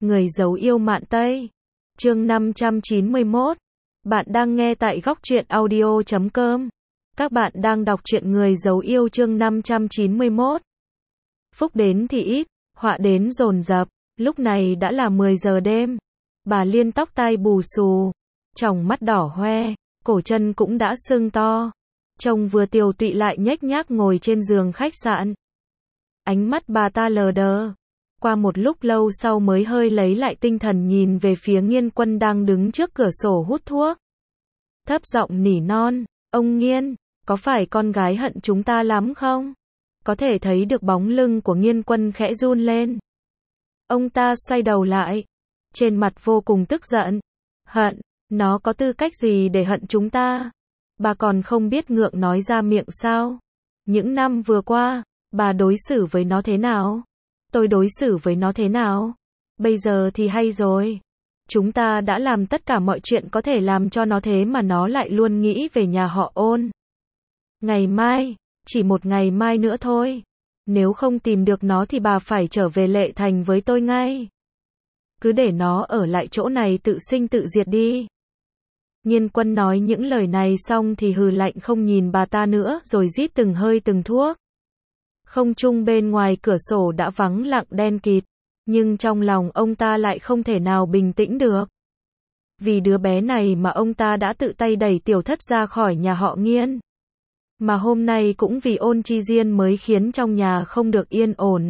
Người giấu yêu mạn Tây. Chương 591. Bạn đang nghe tại góc truyện audio.com. Các bạn đang đọc truyện Người giấu yêu chương 591. Phúc đến thì ít, họa đến dồn dập. Lúc này đã là 10 giờ đêm. Bà Liên tóc tai bù xù, tròng mắt đỏ hoe, cổ chân cũng đã sưng to. Trông vừa tiều tụy lại nhếch nhác ngồi trên giường khách sạn. Ánh mắt bà ta lờ đờ. Qua một lúc lâu sau mới hơi lấy lại tinh thần nhìn về phía Nghiên Quân đang đứng trước cửa sổ hút thuốc. Thấp giọng nỉ non, ông Nghiên, có phải con gái hận chúng ta lắm không? Có thể thấy được bóng lưng của Nghiên Quân khẽ run lên. Ông ta xoay đầu lại, trên mặt vô cùng tức giận. Hận, nó có tư cách gì để hận chúng ta? Bà còn không biết ngượng nói ra miệng sao? Những năm vừa qua, bà đối xử với nó thế nào? Tôi đối xử với nó thế nào? Bây giờ thì hay rồi. Chúng ta đã làm tất cả mọi chuyện có thể làm cho nó thế mà nó lại luôn nghĩ về nhà họ Ôn. Ngày mai, chỉ một ngày mai nữa thôi. Nếu không tìm được nó thì bà phải trở về Lệ Thành với tôi ngay. Cứ để nó ở lại chỗ này tự sinh tự diệt đi. Nghiên Quân nói những lời này xong thì hừ lạnh không nhìn bà ta nữa rồi rít từng hơi từng thuốc. Không trung bên ngoài cửa sổ đã vắng lặng đen kịt, nhưng trong lòng ông ta lại không thể nào bình tĩnh được. Vì đứa bé này mà ông ta đã tự tay đẩy Tiểu Thất ra khỏi nhà họ Nghiên. Mà hôm nay cũng vì Ôn Chi Diên mới khiến trong nhà không được yên ổn.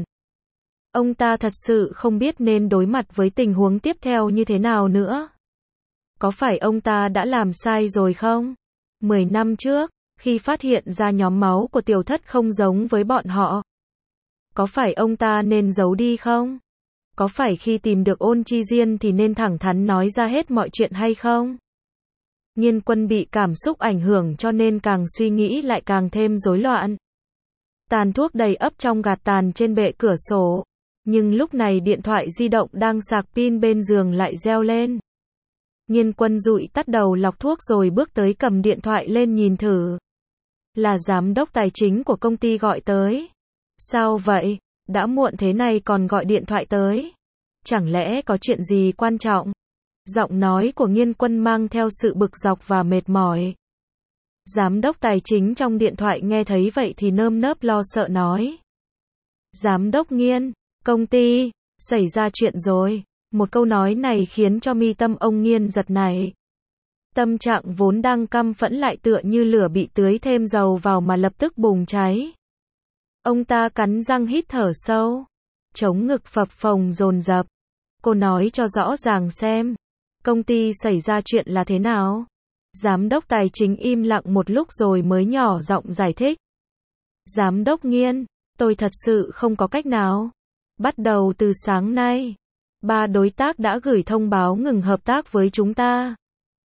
Ông ta thật sự không biết nên đối mặt với tình huống tiếp theo như thế nào nữa. Có phải ông ta đã làm sai rồi không? 10 năm trước, khi phát hiện ra nhóm máu của Tiểu Thất không giống với bọn họ, có phải ông ta nên giấu đi không? Có phải khi tìm được Ôn Chi Diên thì nên thẳng thắn nói ra hết mọi chuyện hay không? Nghiên Quân bị cảm xúc ảnh hưởng cho nên càng suy nghĩ lại càng thêm rối loạn. Tàn thuốc đầy ắp trong gạt tàn trên bệ cửa sổ, nhưng lúc này điện thoại di động đang sạc pin bên giường lại reo lên. Nghiên Quân dụi tắt đầu lọc thuốc rồi bước tới cầm điện thoại lên nhìn thử. Là giám đốc tài chính của công ty gọi tới. Sao vậy? Đã muộn thế này còn gọi điện thoại tới. Chẳng lẽ có chuyện gì quan trọng? Giọng nói của Nghiên Quân mang theo sự bực dọc và mệt mỏi. Giám đốc tài chính trong điện thoại nghe thấy vậy thì nơm nớp lo sợ nói. Giám đốc Nghiên, công ty, xảy ra chuyện rồi. Một câu nói này khiến cho mi tâm ông Nghiên giật nảy. Tâm trạng vốn đang căm phẫn lại tựa như lửa bị tưới thêm dầu vào mà lập tức bùng cháy. Ông ta cắn răng hít thở sâu, chống ngực phập phồng dồn dập. Cô nói cho rõ ràng xem, công ty xảy ra chuyện là thế nào? Giám đốc tài chính im lặng một lúc rồi mới nhỏ giọng giải thích. Giám đốc Nghiên, tôi thật sự không có cách nào. Bắt đầu từ sáng nay, 3 đối tác đã gửi thông báo ngừng hợp tác với chúng ta.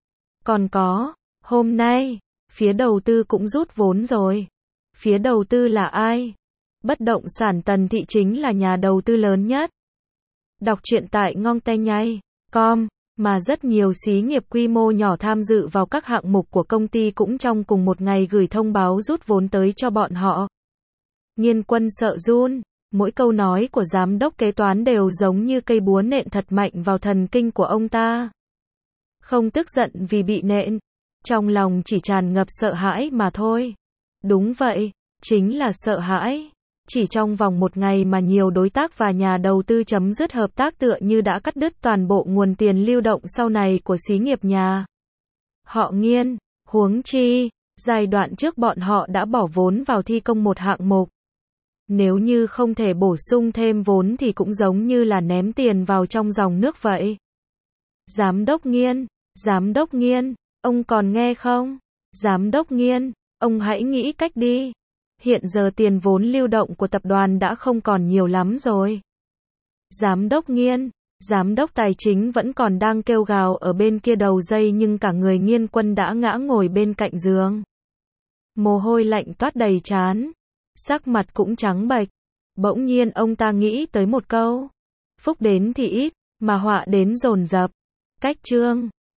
Còn có, hôm nay, phía đầu tư cũng rút vốn rồi. Phía đầu tư là ai? Bất động sản Tần Thị chính là nhà đầu tư lớn nhất. Đọc truyện tại ngongtaynhai.com, mà rất nhiều xí nghiệp quy mô nhỏ tham dự vào các hạng mục của công ty cũng trong cùng một ngày gửi thông báo rút vốn tới cho bọn họ. Nghiên Quân sợ run, mỗi câu nói của giám đốc kế toán đều giống như cây búa nện thật mạnh vào thần kinh của ông ta. Không tức giận vì bị nện, trong lòng chỉ tràn ngập sợ hãi mà thôi. Đúng vậy, chính là sợ hãi. Chỉ trong vòng một ngày mà nhiều đối tác và nhà đầu tư chấm dứt hợp tác tựa như đã cắt đứt toàn bộ nguồn tiền lưu động sau này của xí nghiệp nhà họ Nghiên. Huống chi, giai đoạn trước bọn họ đã bỏ vốn vào thi công một hạng mục. Nếu như không thể bổ sung thêm vốn thì cũng giống như là ném tiền vào trong dòng nước vậy. Giám đốc Nghiên, ông còn nghe không? Giám đốc Nghiên, ông hãy nghĩ cách đi. Hiện giờ tiền vốn lưu động của tập đoàn đã không còn nhiều lắm rồi. Giám đốc Nghiên, giám đốc tài chính vẫn còn đang kêu gào ở bên kia đầu dây nhưng cả người Nghiên Quân đã ngã ngồi bên cạnh giường. Mồ hôi lạnh toát đầy trán, sắc mặt cũng trắng bệch. Bỗng nhiên ông ta nghĩ tới một câu. Phúc đến thì ít, mà họa đến dồn dập. Cách chương